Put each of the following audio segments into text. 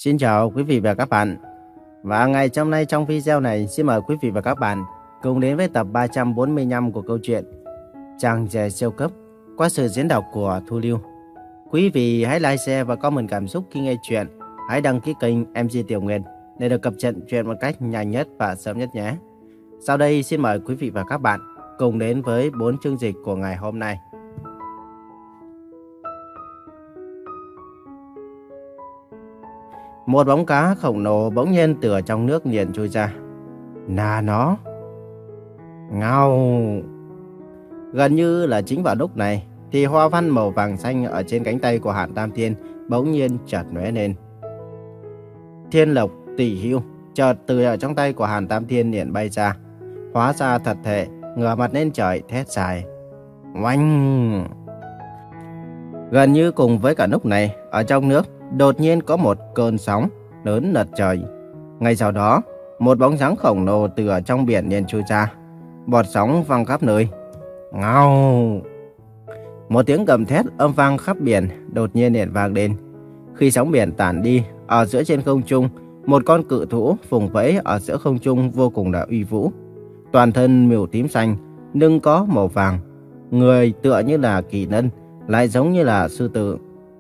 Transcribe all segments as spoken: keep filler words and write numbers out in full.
Xin chào quý vị và các bạn. Và ngày hôm nay trong video này xin mời quý vị và các bạn cùng đến với tập ba trăm bốn mươi lăm của câu chuyện Chàng rể siêu cấp qua sự diễn đọc của Thu Lưu. Quý vị hãy like, share và comment cảm xúc khi nghe chuyện. Hãy đăng ký kênh em xê Tiểu Nguyên để được cập nhật chuyện một cách nhanh nhất và sớm nhất nhé. Sau đây xin mời quý vị và các bạn cùng đến với bốn chương dịch của ngày hôm nay. Một bóng cá khổng lồ bỗng nhiên từ trong nước liền trôi ra. Là nó. Ngao. Gần như là chính vào lúc này thì hoa văn màu vàng xanh ở trên cánh tay của Hàn Tam Thiên bỗng nhiên chợt lóe lên. Thiên lộc tỷ hưu chợt từ ở trong tay của Hàn Tam Thiên liền bay ra, hóa ra thật thể, ngửa mặt lên trời thét dài. Oanh! Gần như cùng với cả lúc này, ở trong nước đột nhiên có một cơn sóng lớn lật trời. Ngay sau đó, một bóng dáng khổng lồ từ ở trong biển liền trôi ra. Bọt sóng văng khắp nơi. Ngao! Một tiếng gầm thét âm vang khắp biển đột nhiên liền vang lên. Khi sóng biển tản đi, ở giữa trên không trung, một con cự thú vùng vẫy ở giữa không trung vô cùng là uy vũ. Toàn thân màu tím xanh, lưng có màu vàng, người tựa như là kỳ lân, lại giống như là sư tử.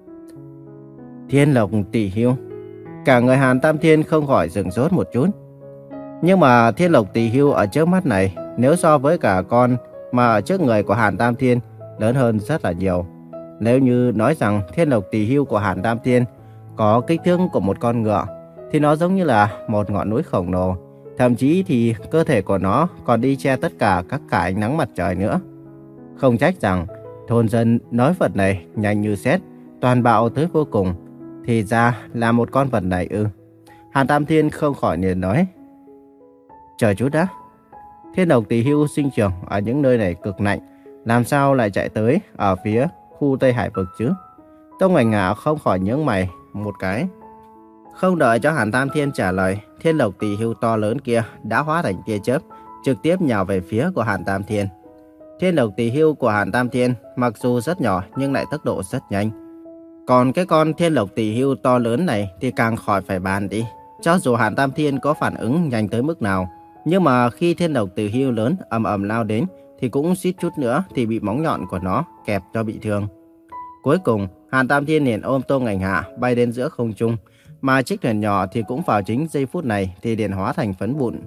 Thiên lộc tỷ hưu. Cả người Hàn Tam Thiên không khỏi sửng sốt một chút. Nhưng mà thiên lộc tỷ hưu ở trước mắt này, nếu so với cả con mà ở trước người của Hàn Tam Thiên, lớn hơn rất là nhiều. Nếu như nói rằng thiên lộc tỷ hưu của Hàn Tam Thiên có kích thước của một con ngựa, thì nó giống như là một ngọn núi khổng lồ. Thậm chí thì cơ thể của nó còn đi che tất cả các cả ánh nắng mặt trời nữa. Không trách rằng thôn dân nói vật này nhanh như sét, toàn bạo tới vô cùng. Thì ra là một con vật này ư? Hàn Tam Thiên không khỏi liền nói. Chờ chút đã. Thiên lộc tỷ hưu sinh trưởng ở những nơi này cực lạnh, làm sao lại chạy tới ở phía khu Tây Hải vực chứ? Tông Hoành Ngạ không khỏi nhướng mày một cái. Không đợi cho Hàn Tam Thiên trả lời, thiên lộc tỷ hưu to lớn kia đã hóa thành tia chớp, trực tiếp nhào về phía của Hàn Tam Thiên. Thiên lộc tỷ hưu của Hàn Tam Thiên mặc dù rất nhỏ nhưng lại tốc độ rất nhanh. Còn cái con thiên lộc tỷ hưu to lớn này thì càng khỏi phải bàn đi. Cho dù Hàn Tam Thiên có phản ứng nhanh tới mức nào, nhưng mà khi thiên lộc tỷ hưu lớn ầm ầm lao đến thì cũng suýt chút nữa thì bị móng nhọn của nó kẹp cho bị thương. Cuối cùng, Hàn Tam Thiên liền ôm Tô Ngành Hạ bay đến giữa không trung, mà chiếc thuyền nhỏ thì cũng vào chính giây phút này thì liền hóa thành phấn vụn.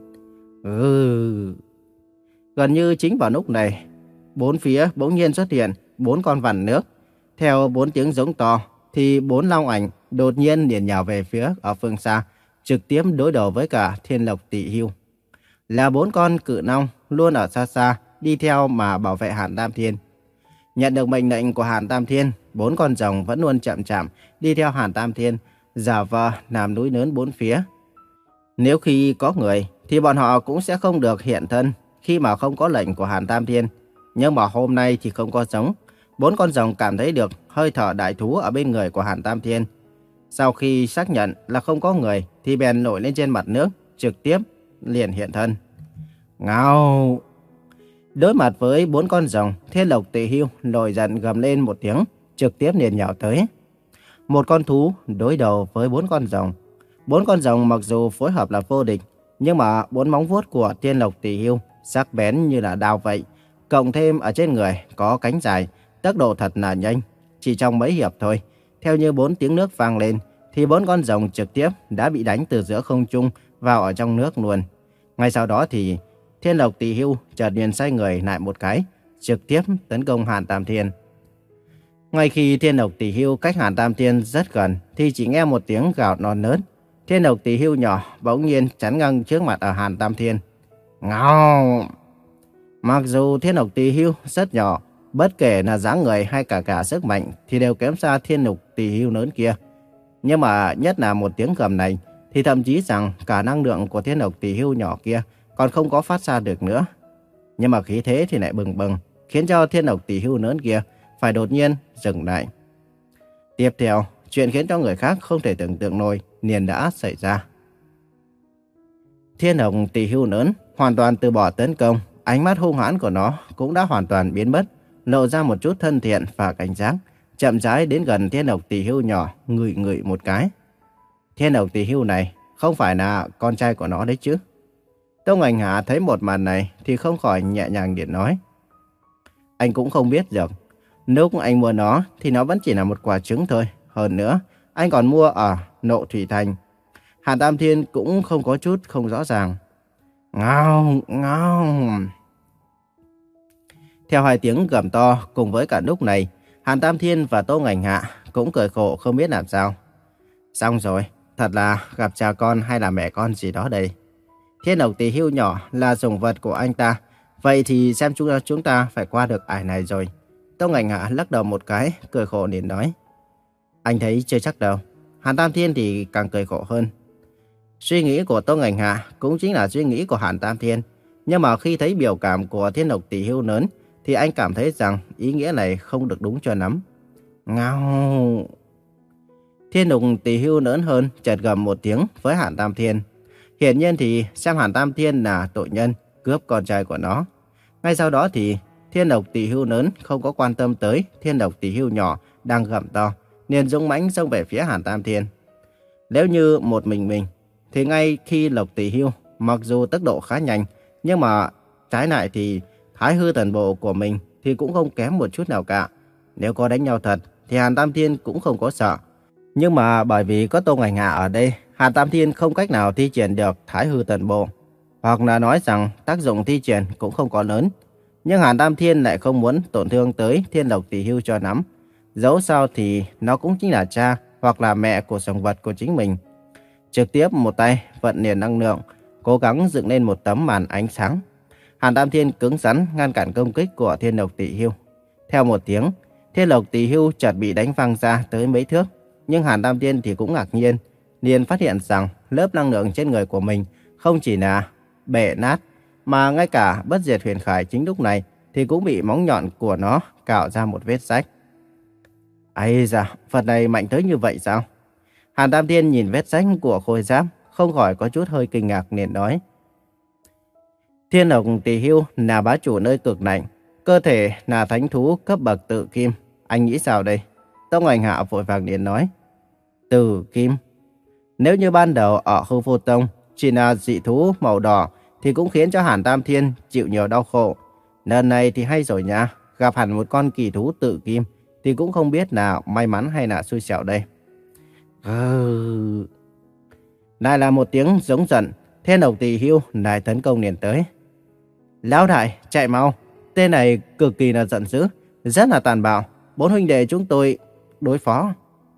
Ừ. Gần như chính vào lúc này, bốn phía bỗng nhiên xuất hiện bốn con vằn nước. Theo bốn tiếng giống to, thì bốn long ảnh đột nhiên liền nhào về phía ở phương xa, trực tiếp đối đầu với cả thiên lộc tỷ hưu. Là bốn con cự long luôn ở xa xa, đi theo mà bảo vệ Hàn Tam Thiên. Nhận được mệnh lệnh của Hàn Tam Thiên, bốn con rồng vẫn luôn chậm chậm đi theo Hàn Tam Thiên, giả vờ làm núi lớn bốn phía. Nếu khi có người, thì bọn họ cũng sẽ không được hiện thân khi mà không có lệnh của Hàn Tam Thiên. Nhưng mà hôm nay thì không có giống. Bốn con rồng cảm thấy được hơi thở đại thú ở bên người của Hàn Tam Thiên. Sau khi xác nhận là không có người, thì bèn nổi lên trên mặt nước, trực tiếp liền hiện thân. Ngao! Đối mặt với bốn con rồng, thiên lộc tỷ hưu nổi giận gầm lên một tiếng, trực tiếp liền nhào tới. Một con thú đối đầu với bốn con rồng. Bốn con rồng mặc dù phối hợp là vô địch, nhưng mà bốn móng vuốt của thiên lộc tỷ hưu sắc bén như là đao vậy. Cộng thêm ở trên người có cánh dài, tốc độ thật là nhanh. Chỉ trong mấy hiệp thôi, theo như bốn tiếng nước vang lên, thì bốn con rồng trực tiếp đã bị đánh từ giữa không trung vào ở trong nước luôn. Ngay sau đó thì thiên lộc tỷ hưu chợt liền xoay người lại một cái, trực tiếp tấn công Hàn Tam Thiên. Ngay khi thiên lộc tỷ hưu cách Hàn Tam Thiên rất gần, thì chỉ nghe một tiếng gào non nớt. Thiên lộc tỷ hưu nhỏ bỗng nhiên chắn ngang trước mặt ở Hàn Tam Thiên. Ngao! Mặc dù thiên lộc tỷ hưu rất nhỏ, bất kể là dáng người hay cả cả sức mạnh thì đều kém xa thiên lộc tỷ hưu lớn kia. Nhưng mà nhất là một tiếng gầm này thì thậm chí rằng cả năng lượng của thiên lộc tỷ hưu nhỏ kia còn không có phát ra được nữa. Nhưng mà khí thế thì lại bừng bừng, khiến cho thiên lộc tỷ hưu lớn kia phải đột nhiên dừng lại. Tiếp theo, chuyện khiến cho người khác không thể tưởng tượng nổi liền đã xảy ra. Thiên lộc tỷ hưu lớn hoàn toàn từ bỏ tấn công, ánh mắt hung hãn của nó cũng đã hoàn toàn biến mất, lộ ra một chút thân thiện và cảnh giác, chậm rãi đến gần thiên lộc tỷ hưu nhỏ, ngửi ngửi một cái. Thiên độc tỷ hưu này không phải là con trai của nó đấy chứ? Tô Ngành Hạ thấy một màn này thì không khỏi nhẹ nhàng điện nói. Anh cũng không biết được. Lúc anh mua nó thì nó vẫn chỉ là một quả trứng thôi. Hơn nữa, anh còn mua ở Nộ Thủy Thành. Hàn Tam Thiên cũng không có chút không rõ ràng. Ngao, ngao. Theo hai tiếng gầm to cùng với cả lúc này, Hàn Tam Thiên và Tô Ngành Hạ cũng cười khổ không biết làm sao. Xong rồi, thật là gặp cha con hay là mẹ con gì đó đây. Thiên độc tỷ hưu nhỏ là sủng vật của anh ta. Vậy thì xem chúng ta, chúng ta phải qua được ải này rồi. Tô Ngành Hạ lắc đầu một cái, cười khổ liền nói. Anh thấy chưa chắc đâu. Hàn Tam Thiên thì càng cười khổ hơn. Suy nghĩ của Tô Ngành Hạ cũng chính là suy nghĩ của Hàn Tam Thiên. Nhưng mà khi thấy biểu cảm của thiên độc tỷ hưu lớn, thì anh cảm thấy rằng ý nghĩa này không được đúng cho lắm. Ngao. Thiên độc tỷ hưu lớn hơn chợt gầm một tiếng với Hàn Tam Thiên. Hiển nhiên thì xem Hàn Tam Thiên là tội nhân cướp con trai của nó. Ngay sau đó thì thiên độc tỷ hưu lớn không có quan tâm tới thiên độc tỷ hưu nhỏ đang gầm to, liền dũng mãnh xông về phía Hàn Tam Thiên. Nếu như một mình mình thì ngay khi Lộc tỷ hưu mặc dù tốc độ khá nhanh, nhưng mà trái lại thì thái hư thần bộ của mình thì cũng không kém một chút nào cả. Nếu có đánh nhau thật thì Hàn Tam Thiên cũng không có sợ. Nhưng mà bởi vì có Tô Ngành Hạ ở đây, Hàn Tam Thiên không cách nào thi triển được thái hư thần bộ. Hoặc là nói rằng tác dụng thi triển cũng không có lớn. Nhưng Hàn Tam Thiên lại không muốn tổn thương tới thiên độc tỷ hưu cho lắm. Dẫu sao thì nó cũng chính là cha hoặc là mẹ của sủng vật của chính mình. Trực tiếp một tay vận liền năng lượng, cố gắng dựng lên một tấm màn ánh sáng. Hàn Tam Thiên cứng rắn ngăn cản công kích của thiên độc tỷ hưu. Theo một tiếng, thiên độc tỷ hưu chợt bị đánh văng ra tới mấy thước. Nhưng Hàn Tam Thiên thì cũng ngạc nhiên, liền phát hiện rằng lớp năng lượng trên người của mình không chỉ là bể nát, mà ngay cả bất diệt huyền khải chính lúc này thì cũng bị móng nhọn của nó cạo ra một vết rách. Ây da, vật này mạnh tới như vậy sao? Hàn Tam Thiên nhìn vết rách của khôi giáp, không khỏi có chút hơi kinh ngạc liền nói. Thiên độc tỷ hưu là bá chủ nơi cực lạnh, cơ thể là thánh thú cấp bậc tự kim. Anh nghĩ sao đây? Tô Ngành Hạ vội vàng liền nói. Tự kim? Nếu như ban đầu ở Hư Vô Tông chỉ là dị thú màu đỏ thì cũng khiến cho Hàn Tam Thiên chịu nhiều đau khổ. Lần này thì hay rồi nha, gặp hẳn một con kỳ thú tự kim thì cũng không biết là may mắn hay là xui xẻo đây. Ừ. Lại là một tiếng giống giận, thiên độc tỷ hưu lại tấn công liền tới. Lão đại, chạy mau, tên này cực kỳ là giận dữ, rất là tàn bạo, bốn huynh đệ chúng tôi đối phó.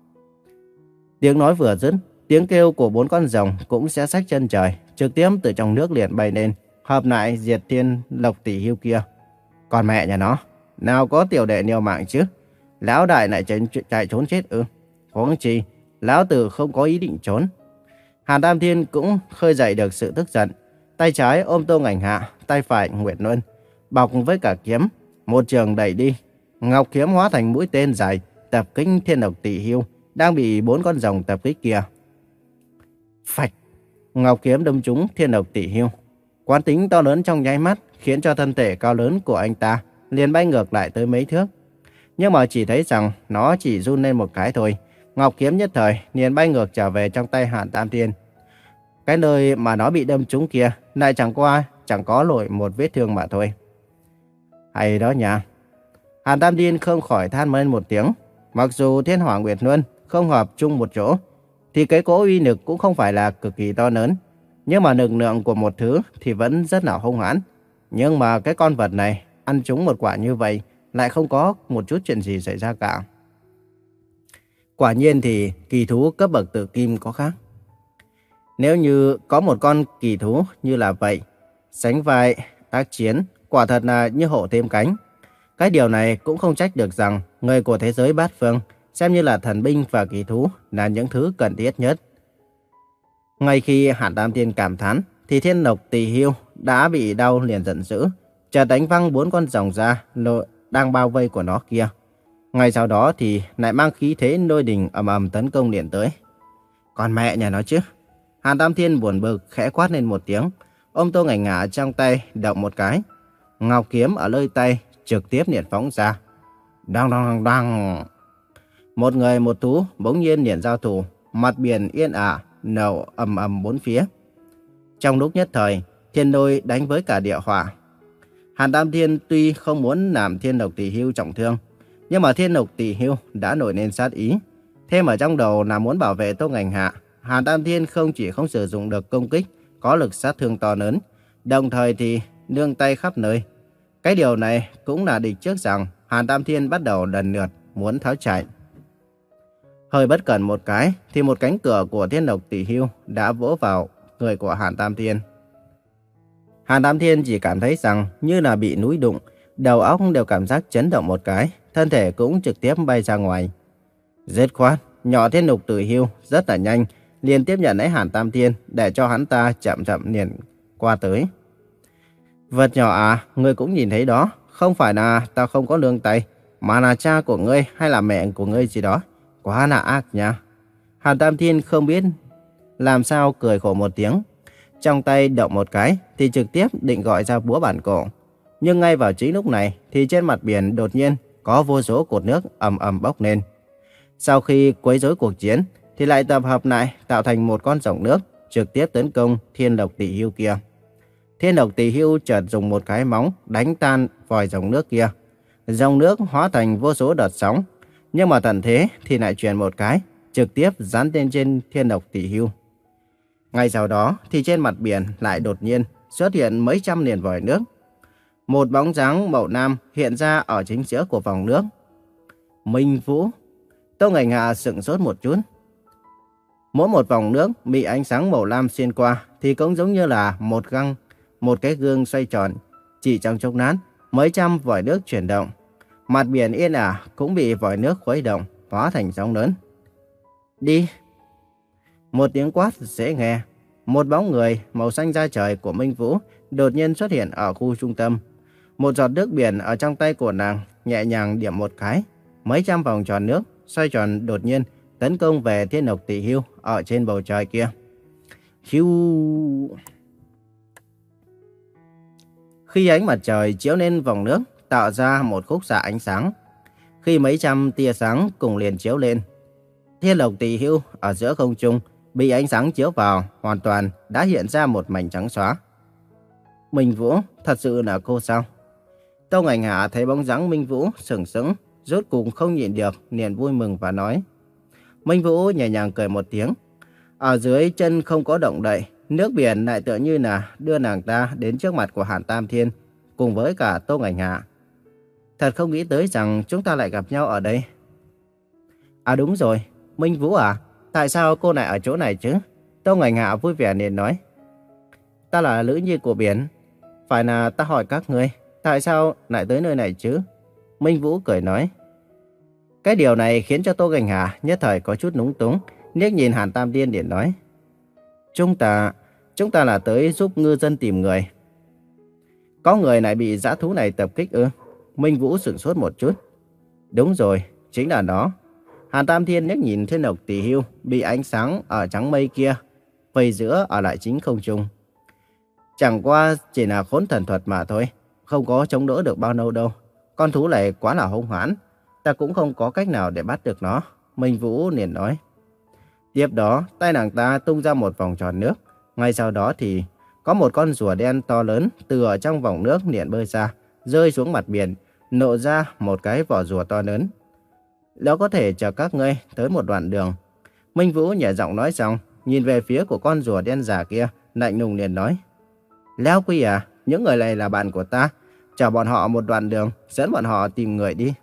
Tiếng nói vừa dứt, tiếng kêu của bốn con rồng cũng sẽ xách chân trời, trực tiếp từ trong nước liền bay lên, hợp lại diệt thiên lộc tỷ hưu kia. Còn mẹ nhà nó, nào có tiểu đệ liều mạng chứ? Lão đại lại chạy, chạy trốn chết ư? Huống chi, lão tử không có ý định trốn. Hàn Tam Thiên cũng khơi dậy được sự tức giận, tay trái ôm Tô Ngành Hạ, tay phải Nguyệt Luân, bọc với cả kiếm, một trường đẩy đi. Ngọc kiếm hóa thành mũi tên dài, tập kích thiên độc tỷ hưu đang bị bốn con rồng tập kích kia. Phạch! Ngọc kiếm đâm trúng thiên độc tỷ hưu. Quán tính to lớn trong nháy mắt khiến cho thân thể cao lớn của anh ta liền bay ngược lại tới mấy thước. Nhưng mà chỉ thấy rằng nó chỉ run lên một cái thôi. Ngọc kiếm nhất thời liền bay ngược trở về trong tay Hàn Tam Thiên. Cái nơi mà nó bị đâm trúng kia lại chẳng qua chẳng có nổi một vết thương mà thôi. Hay đó nha. Hàn Tam Thiên không khỏi than lên một tiếng. Mặc dù Thiên Hỏa Nguyệt Luân không hợp chung một chỗ, thì cái cỗ uy lực cũng không phải là cực kỳ to lớn. Nhưng mà lực lượng của một thứ thì vẫn rất là hung hãn. Nhưng mà cái con vật này ăn trúng một quả như vậy lại không có một chút chuyện gì xảy ra cả. Quả nhiên thì kỳ thú cấp bậc tự kim có khác. Nếu như có một con kỳ thú như là vậy, sánh vai tác chiến, quả thật là như hổ thêm cánh. Cái điều này cũng không trách được rằng người của thế giới bát phương xem như là thần binh và kỳ thú là những thứ cần thiết nhất. Ngay khi Hàn Tam Thiên cảm thán, thì thiên độc tỷ hưu đã bị đau liền giận dữ, chợt đánh văng bốn con rồng ra đang bao vây của nó kia. Ngay sau đó thì lại mang khí thế lôi đình ầm ầm tấn công liền tới. Còn mẹ nhà nó chứ. Hàn Tam Thiên buồn bực khẽ quát lên một tiếng, ôm Tô Ngành Hạ trong tay động một cái. Ngọc kiếm ở nơi tay trực tiếp liền phóng ra. Đăng đăng đăng đăng. Một người một thú bỗng nhiên liền giao thủ, mặt biển yên ả, nổ ầm ầm bốn phía. Trong lúc nhất thời, thiên lôi đánh với cả địa hỏa. Hàn Tam Thiên tuy không muốn làm Thiên Độc Tỷ Hưu trọng thương, nhưng mà Thiên Độc Tỷ Hưu đã nổi lên sát ý. Thêm ở trong đầu là muốn bảo vệ Tô Ngành Hạ, Hàn Tam Thiên không chỉ không sử dụng được công kích có lực sát thương to lớn, đồng thời thì nương tay khắp nơi. Cái điều này cũng là định trước rằng Hàn Tam Thiên bắt đầu lần lượt muốn tháo chạy. Hơi bất cẩn một cái thì một cánh cửa của Thiên Độc Tỷ Hưu đã vỗ vào người của Hàn Tam Thiên. Hàn Tam Thiên chỉ cảm thấy rằng như là bị núi đụng, đầu óc đều cảm giác chấn động một cái, thân thể cũng trực tiếp bay ra ngoài. Dứt khoát, nhỏ Thiên Độc Tỷ Hưu rất là nhanh, liền tiếp nhận lấy Hàn Tam Thiên để cho hắn ta chậm chậm liền qua tới. Vật nhỏ à, ngươi cũng nhìn thấy đó, không phải là ta không có lương tay, mà là cha của ngươi hay là mẹ của ngươi gì đó. Quá là ác nha. Hàn Tam Thiên không biết làm sao cười khổ một tiếng. Trong tay động một cái thì trực tiếp định gọi ra búa bản cổ. Nhưng ngay vào chính lúc này thì trên mặt biển đột nhiên có vô số cột nước ầm ầm bốc lên. Sau khi quấy rối cuộc chiến thì lại tập hợp lại tạo thành một con rồng nước trực tiếp tấn công Thiên Độc Tỷ Hưu kia. Thiên Độc Tỷ Hưu chợt dùng một cái móng đánh tan vòi rồng nước kia. Dòng nước hóa thành vô số đợt sóng, nhưng mà tận thế thì lại chuyển một cái, trực tiếp dán lên trên Thiên Độc Tỷ Hưu. Ngay sau đó thì trên mặt biển lại đột nhiên xuất hiện mấy trăm liền vòi nước. Một bóng dáng màu lam hiện ra ở chính giữa của vòng nước. Minh Vũ. Tô Ngành Hạ sững sốt một chút. Mỗi một vòng nước bị ánh sáng màu lam xuyên qua thì cũng giống như là một găng, một cái gương xoay tròn. Chỉ trong chốc lát, mấy trăm vòi nước chuyển động. Mặt biển yên ả cũng bị vòi nước khuấy động, hóa thành sóng lớn. Đi! Một tiếng quát dễ nghe. Một bóng người màu xanh da trời của Minh Vũ đột nhiên xuất hiện ở khu trung tâm. Một giọt nước biển ở trong tay của nàng nhẹ nhàng điểm một cái. Mấy trăm vòng tròn nước xoay tròn đột nhiên tấn công về Thiên Độc Tỷ Hưu ở trên bầu trời kia. Hiu! Khi ánh mặt trời chiếu lên vòng nước, tạo ra một khúc xạ ánh sáng. Khi mấy trăm tia sáng cùng liền chiếu lên, Thiên Độc Tỷ Hưu ở giữa không trung bị ánh sáng chiếu vào, hoàn toàn đã hiện ra một mảnh trắng xóa. Minh Vũ, thật sự là cô sao? Tô Ngành Hạ thấy bóng dáng Minh Vũ sừng sững, rốt cuộc không nhịn được, liền vui mừng và nói. Minh Vũ nhẹ nhàng cười một tiếng. Ở dưới chân không có động đậy, nước biển lại tựa như là đưa nàng ta đến trước mặt của Hàn Tam Thiên, cùng với cả Tô Ngành Hạ. Thật không nghĩ tới rằng chúng ta lại gặp nhau ở đây. À đúng rồi, Minh Vũ à, tại sao cô lại ở chỗ này chứ? Tô Ngành Hạ vui vẻ liền nói. Ta là Lữ Nhi của biển, phải là ta hỏi các ngươi, tại sao lại tới nơi này chứ? Minh Vũ cười nói. Cái điều này khiến cho Tô Ngành Hạ nhất thời có chút lúng túng, liếc nhìn Hàn Tam Thiên liền nói. Chúng ta, chúng ta là tới giúp ngư dân tìm người. Có người lại bị dã thú này tập kích ư? Minh Vũ sửng sốt một chút. Đúng rồi, chính là nó. Hàn Tam Thiên liếc nhìn Thiên Độc Tỷ Hưu bị ánh sáng ở trắng mây kia vây giữa ở lại chính không trung. Chẳng qua chỉ là khốn thần thuật mà thôi, không có chống đỡ được bao lâu đâu. Con thú này quá là hung hãn, ta cũng không có cách nào để bắt được nó. Minh Vũ liền nói. Tiếp đó, tay nàng ta tung ra một vòng tròn nước. Ngay sau đó thì có một con rùa đen to lớn từ ở trong vòng nước liền bơi ra, rơi xuống mặt biển, nổ ra một cái vỏ rùa to lớn. Nó có thể chở các ngươi tới một đoạn đường. Minh Vũ nhẹ giọng nói xong, nhìn về phía của con rùa đen già kia, lạnh lùng liền nói. Lão Quy à, những người này là bạn của ta, chở bọn họ một đoạn đường, dẫn bọn họ tìm người đi.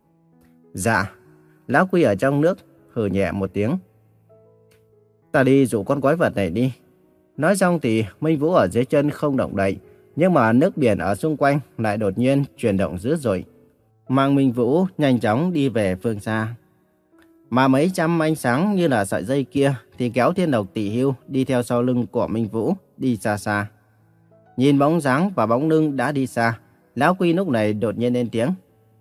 Dạ. Lão Quy ở trong nước hừ nhẹ một tiếng. Ta đi dụ con quái vật này đi. Nói xong thì Minh Vũ ở dưới chân không động đậy, nhưng mà nước biển ở xung quanh lại đột nhiên chuyển động dữ dội, mang Minh Vũ nhanh chóng đi về phương xa. Mà mấy trăm ánh sáng như là sợi dây kia thì kéo Thiên Độc Tỷ Hưu đi theo sau lưng của Minh Vũ đi xa xa. Nhìn bóng dáng và bóng lưng đã đi xa, Lão Quy lúc này đột nhiên lên tiếng.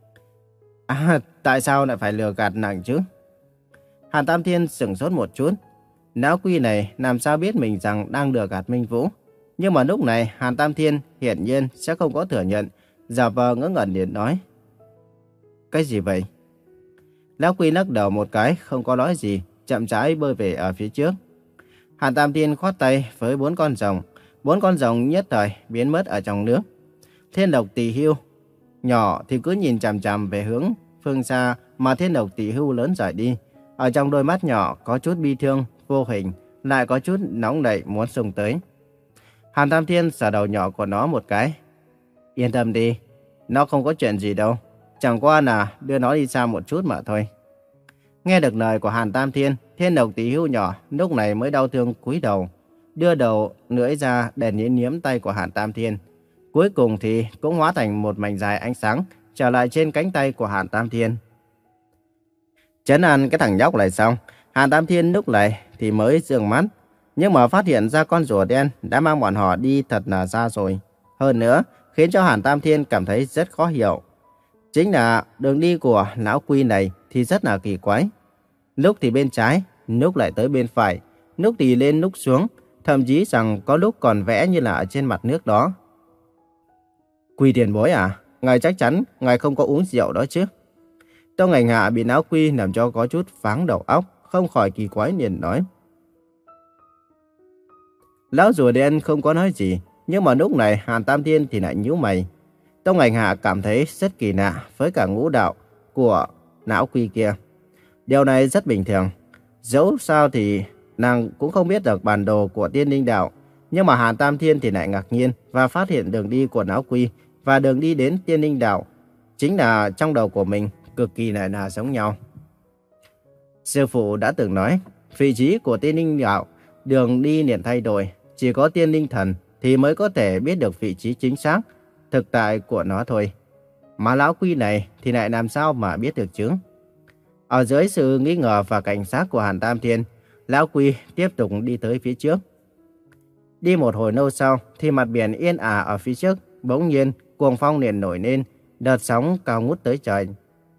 À, tại sao lại phải lừa gạt nàng chứ? Hàn Tam Thiên sửng sốt một chút. Lão Quy này làm sao biết mình rằng đang lừa gạt Minh Vũ? Nhưng mà lúc này Hàn Tam Thiên hiển nhiên sẽ không có thừa nhận, giả vờ ngớ ngẩn liền nói. Cái gì vậy? Lão Quy lắc đầu một cái, không có nói gì, chậm rãi bơi về ở phía trước. Hàn Tam Thiên khoát tay với bốn con rồng. Bốn con rồng nhất thời biến mất ở trong nước. Thiên độc tỳ hưu nhỏ thì cứ nhìn chằm chằm về hướng phương xa mà thiên độc tỳ hưu lớn rời đi. Ở trong đôi mắt nhỏ có chút bi thương, vô hình, lại có chút nóng nảy muốn xông tới. Hàn Tam Thiên sờ đầu nhỏ của nó một cái. Yên tâm đi, nó không có chuyện gì đâu. Chẳng qua là đưa nó đi xa một chút mà thôi. Nghe được lời của Hàn Tam Thiên, thiên độc tỳ hưu nhỏ lúc này mới đau thương cúi đầu, đưa đầu lưỡi ra để nhiễm nhiễm tay của Hàn Tam Thiên. Cuối cùng thì cũng hóa thành một mảnh dài ánh sáng trở lại trên cánh tay của Hàn Tam Thiên. Trấn an cái thằng nhóc này xong, Hàn Tam Thiên lúc này thì mới dương mắt, nhưng mà phát hiện ra con rùa đen đã mang bọn họ đi thật là xa rồi. Hơn nữa, khiến cho Hàn Tam Thiên cảm thấy rất khó hiểu. Chính là đường đi của lão Quy này thì rất là kỳ quái. Lúc thì bên trái, lúc lại tới bên phải, lúc thì lên lúc xuống, thậm chí rằng có lúc còn vẽ như là ở trên mặt nước đó. Quy tiền bối à, ngài chắc chắn ngài không có uống rượu đó chứ? Tô Ngành Hạ bị lão Quy làm cho có chút pháng đầu óc, không khỏi kỳ quái liền nói. Lão rùa đen không có nói gì, nhưng mà lúc này Hàn Tam Thiên thì lại nhíu mày. Tô Ngành Hạ cảm thấy rất kỳ lạ với cả ngũ đạo của lão Quy kia. Điều này rất bình thường. Dẫu sao thì nàng cũng không biết được bản đồ của Tiên Linh Đạo, nhưng mà Hàn Tam Thiên thì lại ngạc nhiên và phát hiện đường đi của lão Quy và đường đi đến Tiên Linh Đạo chính là trong đầu của mình cực kỳ lại là giống nhau. Sư phụ đã từng nói, vị trí của Tiên Linh Đạo đường đi liền thay đổi, chỉ có Tiên Linh Thần thì mới có thể biết được vị trí chính xác thực tại của nó thôi. Mà lão Quy này thì lại làm sao mà biết được chứ? Ở dưới sự nghi ngờ và cảnh giác của Hàn Tam Thiên, lão Quy tiếp tục đi tới phía trước. Đi một hồi lâu sau thì mặt biển yên ả ở phía trước, bỗng nhiên cuồng phong liền nổi lên, đợt sóng cao ngút tới trời.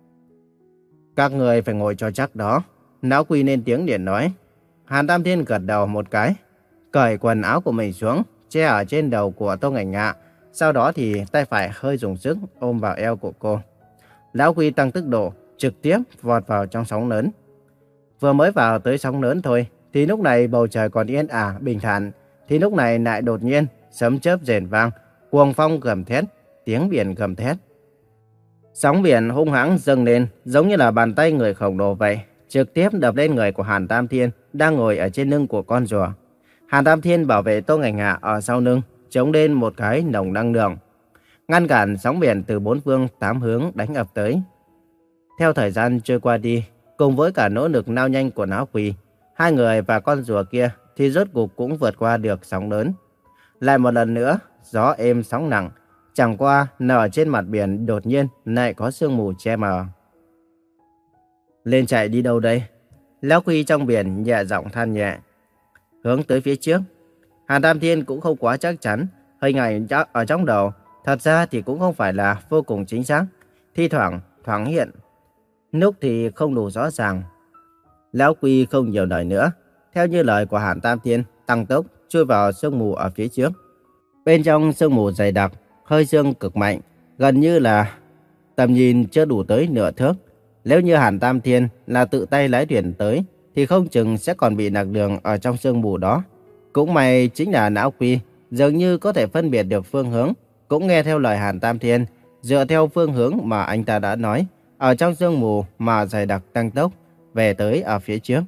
Các người phải ngồi cho chắc đó. Lão Quy lên tiếng liền nói. Hàn Tam Thiên gật đầu một cái, cởi quần áo của mình xuống, che ở trên đầu của Tô Ngành Hạ. Sau đó thì tay phải hơi dùng sức ôm vào eo của cô. Lão Quy tăng tốc độ, trực tiếp vọt vào trong sóng lớn. Vừa mới vào tới sóng lớn thôi, thì lúc này bầu trời còn yên ả, bình thản. Thì lúc này lại đột nhiên, sấm chớp rền vang, cuồng phong gầm thét, tiếng biển gầm thét. Sóng biển hung hãng dâng lên, giống như là bàn tay người khổng lồ vậy, trực tiếp đập lên người của Hàn Tam Thiên, đang ngồi ở trên lưng của con rùa. Hàn Tam Thiên bảo vệ Tô Ngành Hạ ở sau lưng, chống lên một cái nòng năng lượng, ngăn cản sóng biển từ bốn phương tám hướng đánh ập tới. Theo thời gian trôi qua đi, cùng với cả nỗ lực lao nhanh của lão Quy, hai người và con rùa kia thì rốt cuộc cũng vượt qua được sóng lớn. Lại một lần nữa, gió êm sóng nặng, chẳng qua nở trên mặt biển đột nhiên lại có sương mù che mờ. Lên chạy đi đâu đây? Lão Quy trong biển nhẹ giọng than nhẹ. Hướng tới phía trước. Hàn Tam Thiên cũng không quá chắc chắn, hình ảnh ở trong đầu thật ra thì cũng không phải là vô cùng chính xác, thi thoảng thoáng hiện, lúc thì không đủ rõ ràng. Lão Quy không nhiều lời nữa, theo như lời của Hàn Tam Thiên, tăng tốc chui vào sương mù ở phía trước. Bên trong sương mù dày đặc, hơi sương cực mạnh, gần như là tầm nhìn chưa đủ tới nửa thước. Nếu như Hàn Tam Thiên là tự tay lái thuyền tới, thì không chừng sẽ còn bị lạc đường ở trong sương mù đó. Cũng may chính là lão Quy dường như có thể phân biệt được phương hướng, cũng nghe theo lời Hàn Tam Thiên, dựa theo phương hướng mà anh ta đã nói, ở trong sương mù mà dày đặc tăng tốc về tới ở phía trước.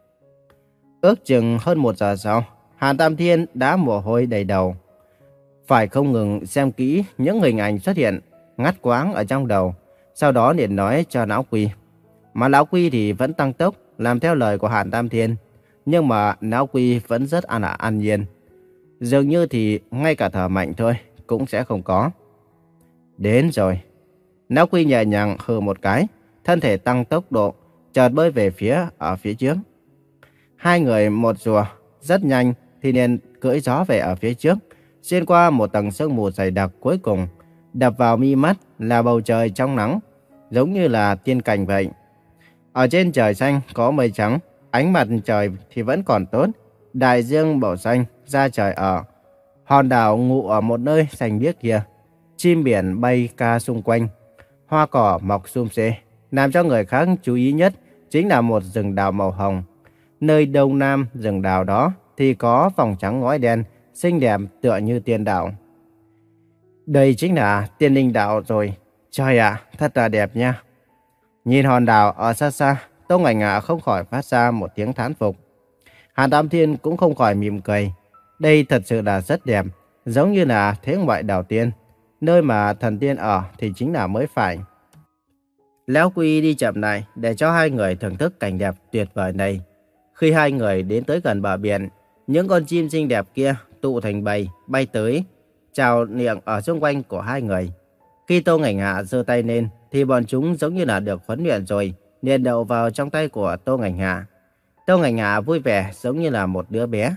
Ước chừng hơn một giờ sau, Hàn Tam Thiên đã mồ hôi đầy đầu, phải không ngừng xem kỹ những hình ảnh xuất hiện ngắt quãng ở trong đầu, sau đó liền nói cho lão Quy. Mà lão Quy thì vẫn tăng tốc làm theo lời của Hàn Tam Thiên, nhưng mà lão Quy vẫn rất an ả an nhiên, dường như thì ngay cả thở mạnh thôi cũng sẽ không có. Đến rồi. Lão Quy nhẹ nhàng hừ một cái, thân thể tăng tốc độ, chợt bơi về phía ở phía trước. Hai người một rùa rất nhanh thì liền cưỡi gió về ở phía trước, xuyên qua một tầng sương mù dày đặc. Cuối cùng đập vào mi mắt là bầu trời trong nắng, giống như là tiên cảnh vậy. Ở trên trời xanh có mây trắng, ánh mặt trời thì vẫn còn tốt, đại dương màu xanh ra trời ở. Hòn đảo ngụ ở một nơi xanh biếc kia, chim biển bay ca xung quanh, hoa cỏ mọc sum xê. Làm cho người khác chú ý nhất chính là một rừng đào màu hồng. Nơi đông nam rừng đào đó thì có vòng trắng ngói đen, xinh đẹp tựa như tiên đạo. Đây chính là tiên linh đạo rồi. Trời ạ, thật là đẹp nha. Nhìn hòn đảo ở xa xa, Tô Ngạnh Ngạ không khỏi phát ra một tiếng thán phục. Hàn Tam Thiên cũng không khỏi mỉm cười. Đây thật sự là rất đẹp, giống như là thế ngoại đảo tiên. Nơi mà thần tiên ở thì chính là mới phải. Lão Quy đi chậm lại để cho hai người thưởng thức cảnh đẹp tuyệt vời này. Khi hai người đến tới gần bờ biển, những con chim xinh đẹp kia tụ thành bầy bay tới, chào miệng ở xung quanh của hai người. Khi Tô Ngạnh Hạ giơ tay lên, thì bọn chúng giống như là được huấn luyện rồi, liền đậu vào trong tay của Tô Ngạnh Hạ. Tô Ngạnh Hạ vui vẻ giống như là một đứa bé.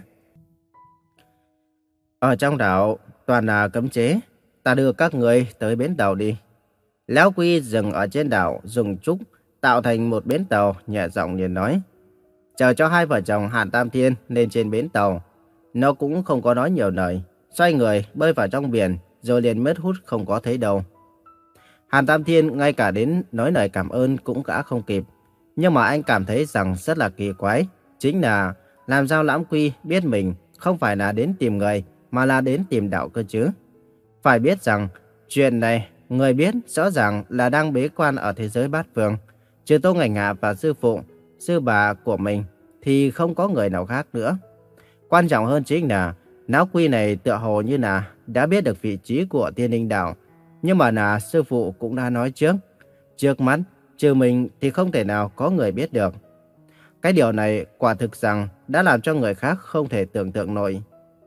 Ở trong đảo toàn là cấm chế, ta đưa các người tới bến tàu đi. Lão Quy dừng ở trên đảo dùng trúc tạo thành một bến tàu, nhẹ giọng liền nói. Chờ cho hai vợ chồng Hàn Tam Thiên lên trên bến tàu. Nó cũng không có nói nhiều lời, xoay người bơi vào trong biển rồi liền mất hút không có thấy đâu. Hàn Tam Thiên ngay cả đến nói lời cảm ơn cũng đã không kịp. Nhưng mà anh cảm thấy rằng rất là kỳ quái. Chính là làm sao Lão Quy biết mình không phải là đến tìm người mà là đến tìm đạo cơ chứ. Phải biết rằng chuyện này người biết rõ ràng là đang bế quan ở thế giới bát phương. Trừ Tô Ngạnh Hạ và sư phụ, sư bà của mình thì không có người nào khác nữa. Quan trọng hơn chính là Lão Quy này tựa hồ như là đã biết được vị trí của Tiên Linh Đạo. Nhưng mà là sư phụ cũng đã nói trước. Trước mắt, trừ mình thì không thể nào có người biết được. Cái điều này quả thực rằng đã làm cho người khác không thể tưởng tượng nổi.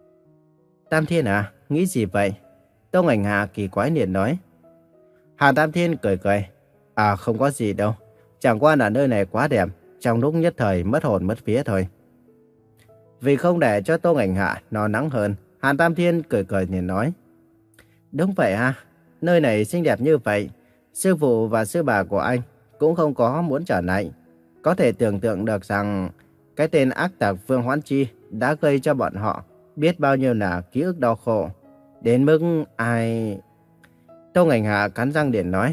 Tam Thiên à, nghĩ gì vậy? Tô Ngạnh Hạ kỳ quái liền nói. Hàn Tam Thiên cười cười. À không có gì đâu. Chẳng qua là nơi này quá đẹp. Trong lúc nhất thời mất hồn mất vía thôi. Vì không để cho Tô Ngạnh Hạ no nắng hơn, Hàn Tam Thiên cười cười liền nói. Đúng vậy ha. Nơi này xinh đẹp như vậy. Sư phụ và sư bà của anh cũng không có muốn trở lại. Có thể tưởng tượng được rằng cái tên ác tặc Vương Hoãn Chi đã gây cho bọn họ biết bao nhiêu là ký ức đau khổ. Đến mức ai... Tô Ngạnh Hạ cắn răng điện nói.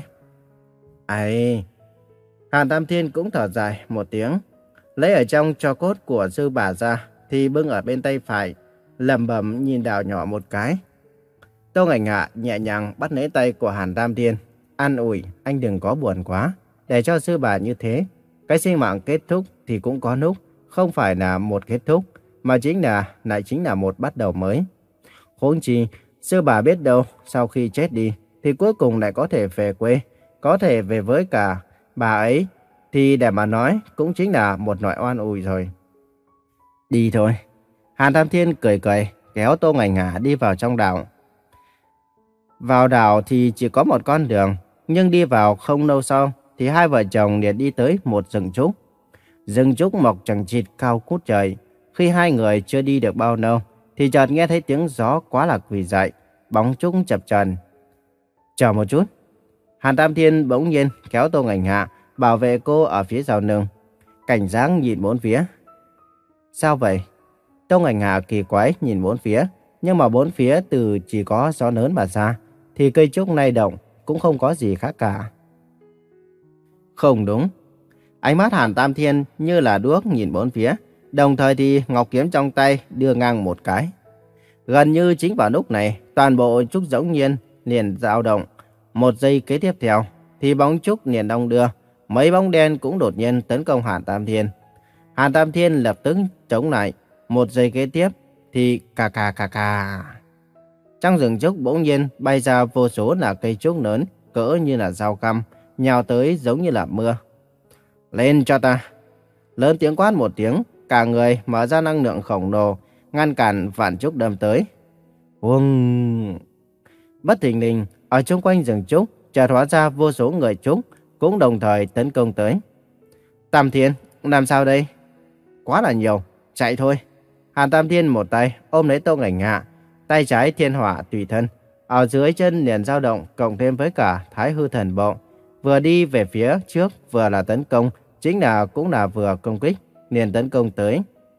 Ai... Hàn Tam Thiên cũng thở dài một tiếng. Lấy ở trong tro cốt của sư bà ra thì bưng ở bên tay phải, lẩm bẩm nhìn đảo nhỏ một cái. Tô Ngạnh Hạ nhẹ nhàng bắt lấy tay của Hàn Tam Thiên. An ủi, anh đừng có buồn quá. Để cho sư bà như thế. Cái sinh mạng kết thúc thì cũng có lúc. Không phải là một kết thúc, mà chính là lại chính là một bắt đầu mới. Huống chi, sư bà biết đâu sau khi chết đi thì cuối cùng lại có thể về quê. Có thể về với cả bà ấy. Thì để mà nói cũng chính là một loại oan ủi rồi. Đi thôi. Hàn Tam Thiên cười cười kéo Tô Ngạnh Hạ đi vào trong đảo. Vào đảo thì chỉ có một con đường, nhưng đi vào không lâu sau thì hai vợ chồng liền đi tới một rừng trúc. Rừng trúc mọc chằng chịt cao ngút trời. Khi hai người chưa đi được bao lâu thì chợt nghe thấy tiếng gió quá là quỷ dại, bóng trúc chập chờn. Chờ một chút. Hàn Tam Thiên bỗng nhiên kéo Tô Ngạnh Hạ bảo vệ cô ở phía sau lưng, cảnh giác nhìn bốn phía. Sao vậy? Tô Ngạnh Hạ kỳ quái nhìn bốn phía, nhưng mà bốn phía từ chỉ có gió lớn mà ra thì cây trúc lay động cũng không có gì khác cả. Không đúng. Ánh mắt Hàn Tam Thiên như là đuốc nhìn bốn phía, đồng thời thì ngọc kiếm trong tay đưa ngang một cái. Gần như chính vào lúc này, toàn bộ trúc giống nhiên liền dao động. Một giây kế tiếp theo thì bóng trúc liền đong đưa, mấy bóng đen cũng đột nhiên tấn công Hàn Tam Thiên. Hàn Tam Thiên lập tức chống lại. Một giây kế tiếp thì cà cà cà cà. Trong rừng trúc bỗng nhiên bay ra vô số là cây trúc lớn cỡ như là dao căm, nhào tới giống như là mưa. Lên cho ta! Lớn tiếng quát một tiếng, cả người mở ra năng lượng khổng lồ, ngăn cản vạn trúc đâm tới. Uông! Bất thình lình, ở chung quanh rừng trúc chợt hóa ra vô số người trúc cũng đồng thời tấn công tới. Tam Thiên, làm sao đây? Quá là nhiều, chạy thôi. Hàn Tam Thiên một tay ôm lấy Tô Ngạnh Hạ, tay trái thiên hỏa tùy thân, ở dưới chân liền dao động cộng thêm với cả Thái Hư Thần Bộ, vừa đi về phía trước vừa là tấn công, chính là cũng là vừa công kích, liền tấn công tới.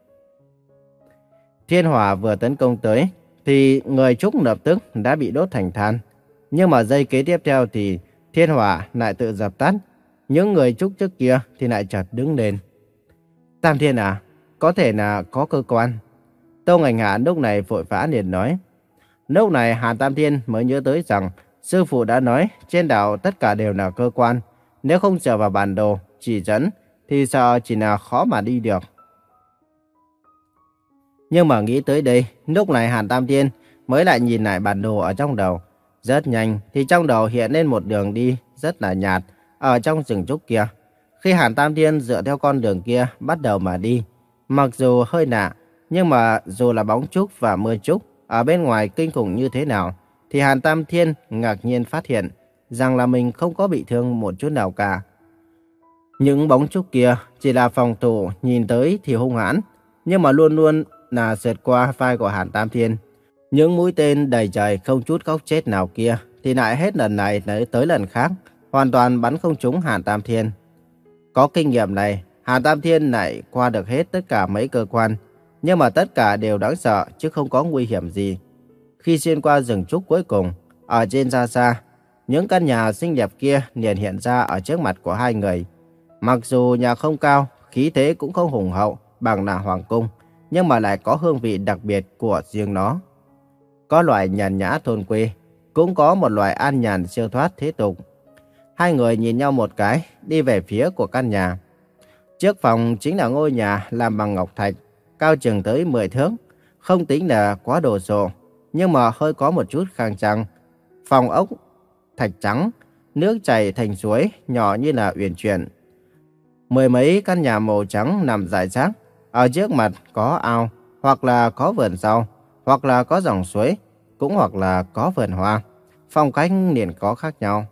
Thiên hỏa vừa tấn công tới thì người trúc lập tức đã bị đốt thành than, nhưng mà giây kế tiếp theo thì thiên hỏa lại tự dập tắt, những người trúc trước kia thì lại chợt đứng lên. Tam Thiên à, có thể là có cơ quan. Tô Ngành Hạ lúc này vội vã liền nói. Lúc này Hàn Tam Thiên mới nhớ tới rằng sư phụ đã nói trên đảo tất cả đều là cơ quan. Nếu không dựa vào bản đồ, chỉ dẫn thì sợ chỉ là khó mà đi được. Nhưng mà nghĩ tới đây, lúc này Hàn Tam Thiên mới lại nhìn lại bản đồ ở trong đầu. Rất nhanh thì trong đầu hiện lên một đường đi rất là nhạt ở trong rừng trúc kia. Khi Hàn Tam Thiên dựa theo con đường kia bắt đầu mà đi, mặc dù hơi lạ, nhưng mà dù là bóng trúc và mưa trúc ở bên ngoài kinh khủng như thế nào, thì Hàn Tam Thiên ngạc nhiên phát hiện rằng là mình không có bị thương một chút nào cả. Những bóng trúc kia chỉ là phòng thủ nhìn tới thì hung hãn, nhưng mà luôn luôn là sượt qua vai của Hàn Tam Thiên. Những mũi tên đầy trời không chút góc chết nào kia thì lại hết lần này tới lần khác, hoàn toàn bắn không trúng Hàn Tam Thiên. Có kinh nghiệm này, Hàn Tam Thiên lại qua được hết tất cả mấy cơ quan, nhưng mà tất cả đều đáng sợ chứ không có nguy hiểm gì. Khi xuyên qua rừng trúc cuối cùng, ở trên xa xa, những căn nhà xinh đẹp kia liền hiện ra ở trước mặt của hai người. Mặc dù nhà không cao, khí thế cũng không hùng hậu bằng là hoàng cung, nhưng mà lại có hương vị đặc biệt của riêng nó. Có loại nhàn nhã thôn quê, cũng có một loại an nhàn siêu thoát thế tục. Hai người nhìn nhau một cái, đi về phía của căn nhà. Trước phòng chính là ngôi nhà làm bằng ngọc thạch, cao chừng tới mười thước, không tính là quá đồ sộ, nhưng mà hơi có một chút khang trang. Phòng ốc thạch trắng, nước chảy thành suối, nhỏ như là uyển chuyển. Mười mấy căn nhà màu trắng nằm rải rác, ở trước mặt có ao, hoặc là có vườn rau, hoặc là có dòng suối, cũng hoặc là có vườn hoa. Phong cách liền có khác nhau.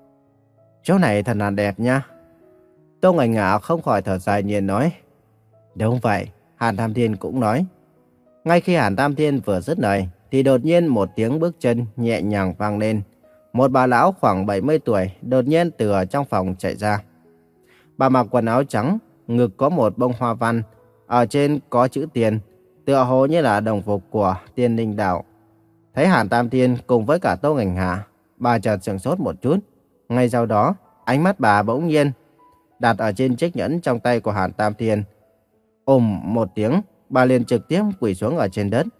Chỗ này thật là đẹp nha. Tô Ngành Ngạ không khỏi thở dài nhìn nói. Đúng vậy, Hàn Tam Thiên cũng nói. Ngay khi Hàn Tam Thiên vừa dứt lời, thì đột nhiên một tiếng bước chân nhẹ nhàng vang lên. Một bà lão khoảng bảy mươi tuổi đột nhiên từ ở trong phòng chạy ra. Bà mặc quần áo trắng, ngực có một bông hoa văn, ở trên có chữ tiền, tựa hồ như là đồng phục của Tiên Linh Đạo. Thấy Hàn Tam Thiên cùng với cả Tô Ngành Hạ, bà chợt sửng sốt một chút. Ngay sau đó, ánh mắt bà bỗng nhiên đặt ở trên chiếc nhẫn trong tay của Hàn Tam Thiên. Ôm một tiếng, bà liền trực tiếp quỳ xuống ở trên đất.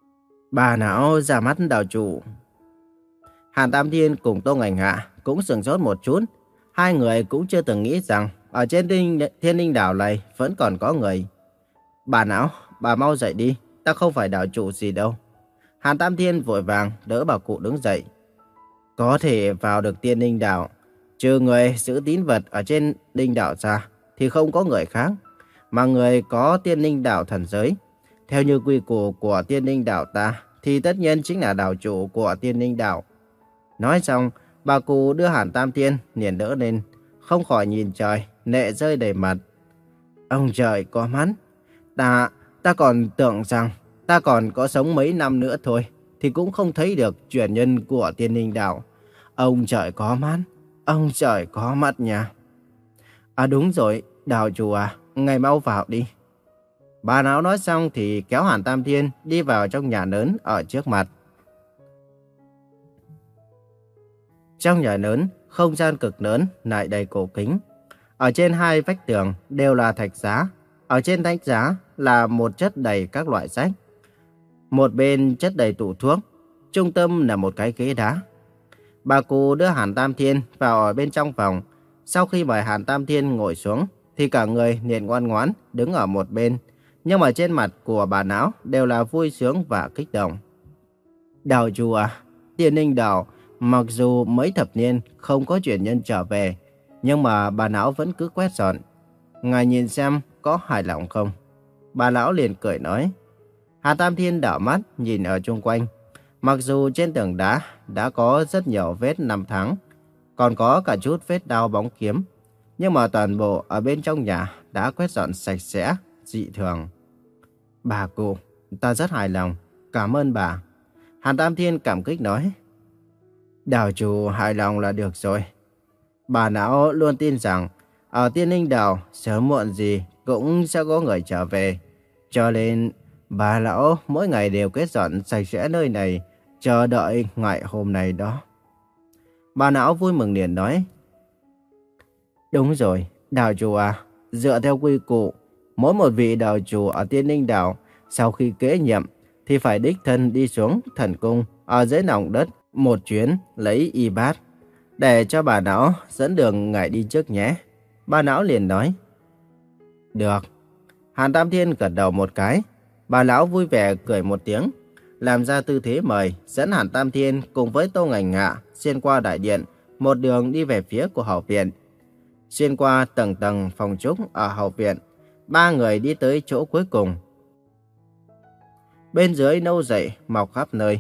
Bà não ra mắt đạo chủ. Hàn Tam Thiên cùng Tô Ngành Hạ cũng sửng sốt một chút. Hai người cũng chưa từng nghĩ rằng ở trên Thiên Linh Đảo này vẫn còn có người. Bà não, bà mau dậy đi, ta không phải đạo chủ gì đâu. Hàn Tam Thiên vội vàng đỡ bà cụ đứng dậy. Có thể vào được Tiên Linh Đảo, trừ người giữ tín vật ở trên Linh Đảo ra, thì không có người khác. Mà người có Tiên Linh Đảo thần giới, theo như quy củ của Tiên Linh Đảo ta, thì tất nhiên chính là đạo chủ của Tiên Linh Đảo. Nói xong, bà cụ đưa Hàn Tam Thiên liền đỡ lên, không khỏi nhìn trời, lệ rơi đầy mặt. Ông trời có mắt, ta, ta còn tưởng rằng ta còn có sống mấy năm nữa thôi, thì cũng không thấy được truyền nhân của Tiên Linh Đảo. Ông trời có mắt, ông trời có mắt nha. À đúng rồi, đạo chủ à, ngài mau vào đi. Bà não nói xong thì kéo Hàn Tam Thiên đi vào trong nhà lớn ở trước mặt. Trong nhà lớn, không gian cực lớn, lại đầy cổ kính. Ở trên hai vách tường đều là thạch giá. Ở trên thạch giá là một chất đầy các loại sách. Một bên chất đầy tủ thuốc. Trung tâm là một cái ghế đá. Bà cụ đưa Hàn Tam Thiên vào ở bên trong phòng. Sau khi mời Hàn Tam Thiên ngồi xuống, thì cả người liền ngoan ngoãn đứng ở một bên. Nhưng mà trên mặt của bà não đều là vui sướng và kích động. Đạo chủ à, Tiên Linh Đảo mặc dù mấy thập niên không có truyền nhân trở về, nhưng mà bà não vẫn cứ quét dọn. Ngài nhìn xem có hài lòng không? Bà lão liền cười nói. Hà Tam Thiên đảo mắt nhìn ở chung quanh. Mặc dù trên tường đá đã có rất nhiều vết năm tháng, còn có cả chút vết đao bóng kiếm, nhưng mà toàn bộ ở bên trong nhà đã quét dọn sạch sẽ, dị thường. Bà cụ, ta rất hài lòng, cảm ơn bà. Hàn Tam Thiên cảm kích nói. Đảo chủ hài lòng là được rồi. Bà não luôn tin rằng ở Tiên Linh Đảo sớm muộn gì cũng sẽ có người trở về. Cho nên bà lão mỗi ngày đều quét dọn sạch sẽ nơi này, chờ đợi ngày hôm nay đó. Bà não vui mừng liền nói. Đúng rồi, đạo chủ à, dựa theo quy củ, mỗi một vị đạo chủ ở Tiên Linh Đảo sau khi kế nhiệm thì phải đích thân đi xuống thần cung ở dưới lòng đất một chuyến lấy y bát, để cho bà lão dẫn đường ngài đi trước nhé. Bà lão liền nói. Được. Hàn Tam Thiên gật đầu một cái. Bà lão vui vẻ cười một tiếng, làm ra tư thế mời, dẫn Hàn Tam Thiên cùng với Tô Ngành Ngạ xuyên qua đại điện, một đường đi về phía của hậu viện. Xuyên qua tầng tầng phòng trúc ở hậu viện, ba người đi tới chỗ cuối cùng. Bên dưới nâu dậy mọc khắp nơi.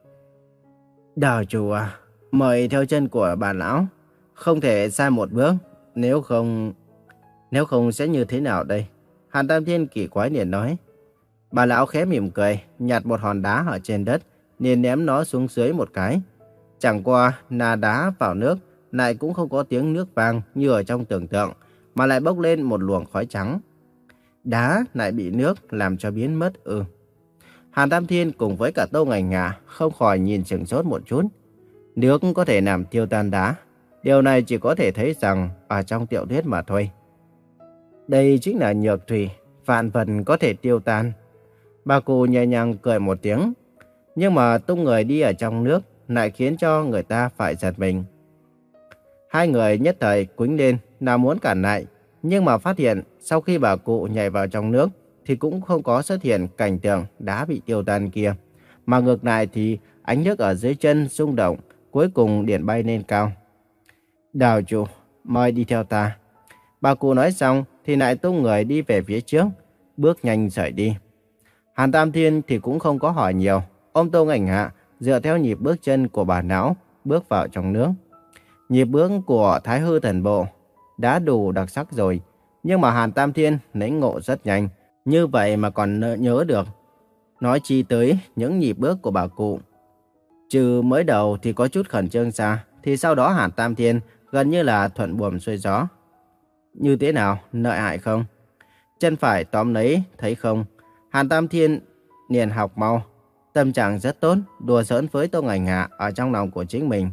Đào chủ à, mời theo chân của bà lão, không thể sai một bước, nếu không... Nếu không sẽ như thế nào đây? Hàn Tam Thiên kỳ quái liền nói. Bà lão khẽ mỉm cười, nhặt một hòn đá ở trên đất, liền ném nó xuống dưới một cái. Chẳng qua nà đá vào nước, lại cũng không có tiếng nước vang như ở trong tưởng tượng, mà lại bốc lên một luồng khói trắng. Đá lại bị nước làm cho biến mất ư? Hàn Tam Thiên cùng với cả Tô Ngành Ngạ không khỏi nhìn sửng sốt một chút. Nước có thể làm tiêu tan đá, điều này chỉ có thể thấy rằng ở trong tiểu thuyết mà thôi. Đây chính là nhược thủy, vạn vật có thể tiêu tan. Bà cụ nhẹ nhàng cười một tiếng, nhưng mà tung người đi ở trong nước lại khiến cho người ta phải giật mình. Hai người nhất thời quýnh lên, nào muốn cản lại, nhưng mà phát hiện sau khi bà cụ nhảy vào trong nước thì cũng không có xuất hiện cảnh tượng đá bị tiêu tan kia, mà ngược lại thì ánh nước ở dưới chân rung động, cuối cùng điện bay lên cao. Đào chủ, mời đi theo ta. Bà cụ nói xong thì lại tung người đi về phía trước, bước nhanh rời đi. Hàn Tam Thiên thì cũng không có hỏi nhiều, ôm Tô Ngành Hạ, dựa theo nhịp bước chân của bà lão, bước vào trong nước. Nhịp bước của Thái Hư Thần Bộ đã đủ đặc sắc rồi, nhưng mà Hàn Tam Thiên lĩnh ngộ rất nhanh, như vậy mà còn nhớ được. Nói chi tới những nhịp bước của bà cụ. Trừ mới đầu thì có chút khẩn trương xa, thì sau đó Hàn Tam Thiên gần như là thuận buồm xuôi gió. Như thế nào, lợi hại không? Chân phải tóm lấy, thấy không? Hàn Tam Thiên liền học mau, tâm trạng rất tốt, đùa giỡn với Tô Ngành Hạ ở trong lòng của chính mình.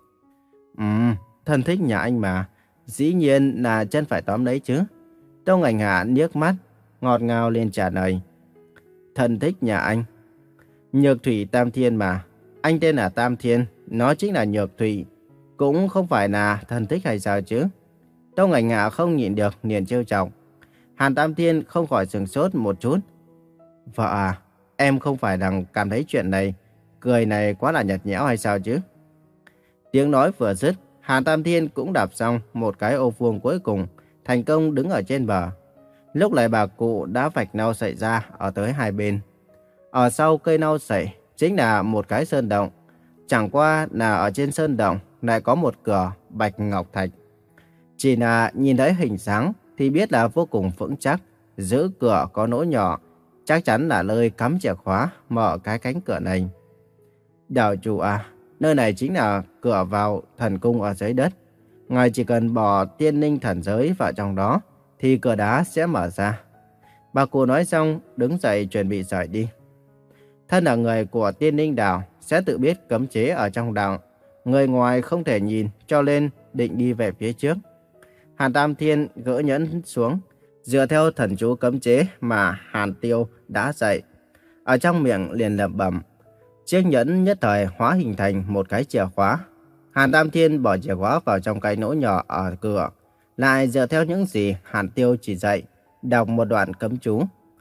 Ừm, thân thích nhà anh mà, dĩ nhiên là chân phải tóm lấy chứ. Tô Ngành Hạ liếc mắt, ngọt ngào lên trả lời. Thân thích nhà anh? Nhược thủy Tam Thiên mà, anh tên là Tam Thiên, nó chính là Nhược thủy, cũng không phải là thân thích hay sao chứ? Tô Ngành Hạ không nhịn được liền trêu chọc. Hàn Tam Thiên không khỏi sửng sốt một chút. Vợ à, em không phải đang cảm thấy chuyện này, cười này quá là nhạt nhẽo hay sao chứ? Tiếng nói vừa dứt, Hàn Tam Thiên cũng đạp xong một cái ô vuông cuối cùng, thành công đứng ở trên bờ. Lúc này bà cụ đã vạch nau sậy ra ở tới hai bên. Ở sau cây nau sậy chính là một cái sơn động. Chẳng qua là ở trên sơn động lại có một cửa bạch ngọc thạch. Chỉ là nhìn thấy hình dáng thì biết là vô cùng vững chắc. Giữ cửa có lỗ nhỏ, chắc chắn là nơi cắm chìa khóa mở cái cánh cửa này. Đào chủ à, nơi này chính là cửa vào thần cung ở dưới đất. Ngài chỉ cần bỏ tiên linh thần giới vào trong đó thì cửa đá sẽ mở ra. Bà cụ nói xong đứng dậy chuẩn bị rời đi. Thân là người của tiên linh đảo sẽ tự biết cấm chế ở trong đảo. Người ngoài không thể nhìn, cho nên định đi về phía trước. Hàn Tam Thiên gỡ nhẫn xuống, dựa theo thần chú cấm chế mà Hàn Tiêu đã dạy. Ở trong miệng liền lẩm bẩm. Chiếc nhẫn nhất thời hóa hình thành một cái chìa khóa. Hàn Tam Thiên bỏ chìa khóa vào trong cái lỗ nhỏ ở cửa, lại dựa theo những gì Hàn Tiêu chỉ dạy, đọc một đoạn cấm chú.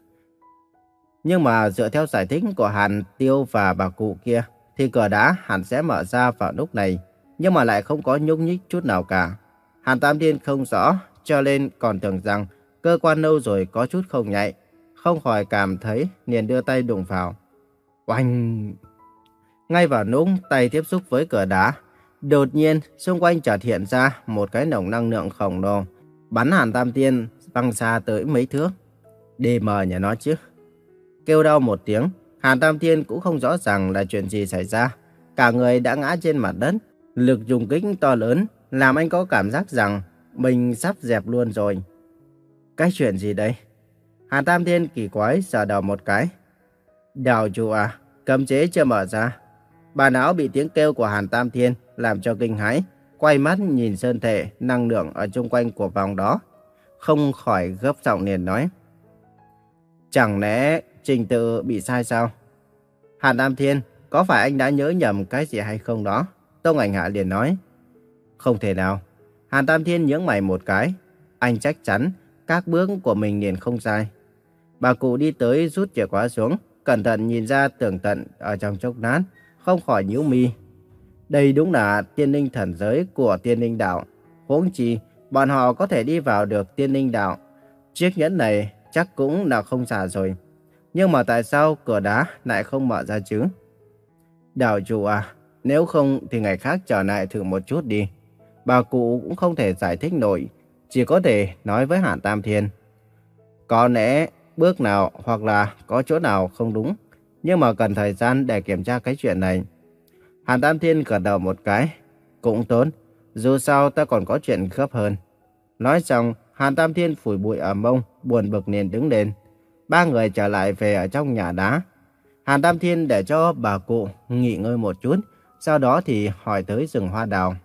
Nhưng mà dựa theo giải thích của Hàn Tiêu và bà cụ kia, thì cửa đá hẳn sẽ mở ra vào lúc này, nhưng mà lại không có nhúc nhích chút nào cả. Hàn Tam Thiên không rõ, cho nên còn tưởng rằng cơ quan lâu rồi có chút không nhạy, không khỏi cảm thấy liền đưa tay đụng vào. Oanh! Ngay vào lúc tay tiếp xúc với cửa đá, đột nhiên xung quanh chợt hiện ra một cái nồng năng lượng khổng lồ, bắn Hàn Tam Thiên văng xa tới mấy thước. đê em nhà nó chứ. Kêu đau một tiếng, Hàn Tam Thiên cũng không rõ ràng là chuyện gì xảy ra. Cả người đã ngã trên mặt đất, lực trùng kích to lớn làm anh có cảm giác rằng mình sắp dẹp luôn rồi. Cái chuyện gì đây? Hàn Tam Thiên kỳ quái sờ đầu một cái. Đào chủ à, cấm chế chưa mở ra. Bà não bị tiếng kêu của Hàn Tam Thiên làm cho kinh hãi, quay mắt nhìn sơn thể năng lượng ở chung quanh của vòng đó, không khỏi gấp giọng liền nói. Chẳng lẽ trình tự bị sai sao? Hàn Tam Thiên, có phải anh đã nhớ nhầm cái gì hay không đó? Tông Ảnh Hạ liền nói. Không thể nào. Hàn Tam Thiên nhướng mày một cái. Anh chắc chắn các bước của mình liền không sai. Bà cụ đi tới rút chìa khóa xuống, cẩn thận nhìn ra tường tận ở trong chốc lát, không khỏi nhíu mi. Đây đúng là tiên linh thần giới của tiên linh đạo. Huống chi, bọn họ có thể đi vào được tiên linh đạo. Chiếc nhẫn này chắc cũng là không giả rồi. Nhưng mà tại sao cửa đá lại không mở ra chứ? Đạo chủ à, nếu không thì ngày khác trở lại thử một chút đi. Bà cụ cũng không thể giải thích nổi, chỉ có thể nói với Hàn Tam Thiên. Có lẽ bước nào hoặc là có chỗ nào không đúng, nhưng mà cần thời gian để kiểm tra cái chuyện này. Hàn Tam Thiên gật đầu một cái. Cũng tốt, dù sao ta còn có chuyện gấp hơn. Nói xong, Hàn Tam Thiên phủi bụi ở mông, buồn bực liền đứng lên. Ba người trở lại về ở trong nhà đá. Hàn Tam Thiên để cho bà cụ nghỉ ngơi một chút, sau đó thì hỏi tới rừng hoa đào.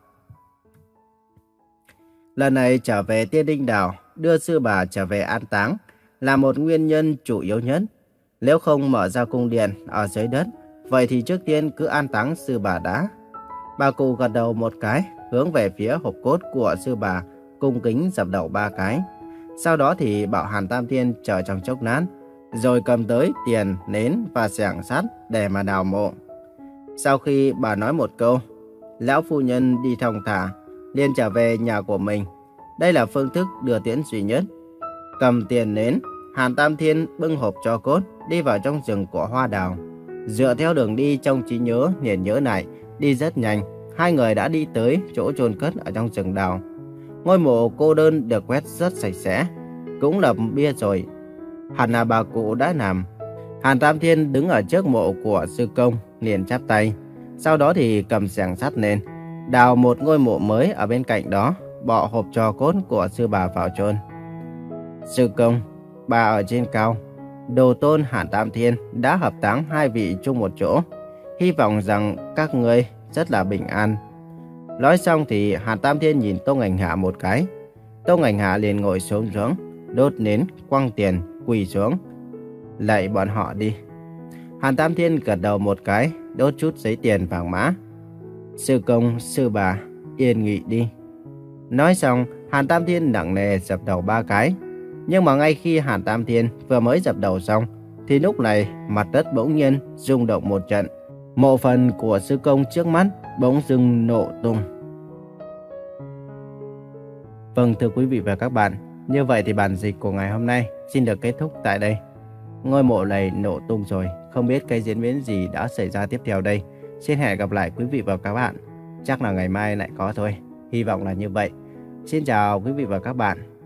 Lần này trở về Tiên Linh Đảo, đưa sư bà trở về an táng là một nguyên nhân chủ yếu nhất. Nếu không mở ra cung điện ở dưới đất, vậy thì trước tiên cứ an táng sư bà đã. Bà cụ gật đầu một cái, hướng về phía hộp cốt của sư bà, cung kính dập đầu ba cái. Sau đó thì bảo Hàn Tam Thiên chờ trong chốc lát, rồi cầm tới tiền, nến và xẻng sắt để mà đào mộ. Sau khi bà nói một câu, lão phu nhân đi thong thả, liền trở về nhà của mình. Đây là phương thức đưa tiễn duy nhất. Cầm tiền nến, Hàn Tam Thiên bưng hộp tro cốt đi vào trong rừng của hoa đào. Dựa theo đường đi trong trí nhớ liền nhớ lại, đi rất nhanh, hai người đã đi tới chỗ chôn cất ở trong rừng đào. Ngôi mộ cô đơn được quét rất sạch sẽ, cũng lập bia rồi. Hẳn là bà cụ đã nằm. Hàn Tam Thiên đứng ở trước mộ của sư công, liền chắp tay. Sau đó thì cầm xẻng sắt lên, đào một ngôi mộ mới ở bên cạnh đó, bỏ hộp tro cốt của sư bà vào chôn. Sư công, bà ở trên cao. Đồ tôn Hàn Tam Thiên đã hợp táng hai vị chung một chỗ. Hy vọng rằng các ngươi rất là bình an. Nói xong thì Hàn Tam Thiên nhìn Tông Ảnh Hạ một cái. Tông Ảnh Hạ liền ngồi xuống xuống, đốt nến, quăng tiền, quỳ xuống. Lạy bọn họ đi. Hàn Tam Thiên gật đầu một cái, đốt chút giấy tiền vàng mã. Sư công, sư bà, yên nghỉ đi. Nói xong, Hàn Tam Thiên nặng nề dập đầu ba cái. Nhưng mà ngay khi Hàn Tam Thiên vừa mới dập đầu xong, thì lúc này mặt đất bỗng nhiên rung động một trận. Mộ phần của sư công trước mắt bỗng dưng nổ tung. Vâng, thưa quý vị và các bạn, như vậy thì bản dịch của ngày hôm nay xin được kết thúc tại đây. Ngôi mộ này nổ tung rồi, không biết cái diễn biến gì đã xảy ra tiếp theo đây. Xin hẹn gặp lại quý vị và các bạn. Chắc là ngày mai lại có thôi, hy vọng là như vậy. Xin chào quý vị và các bạn.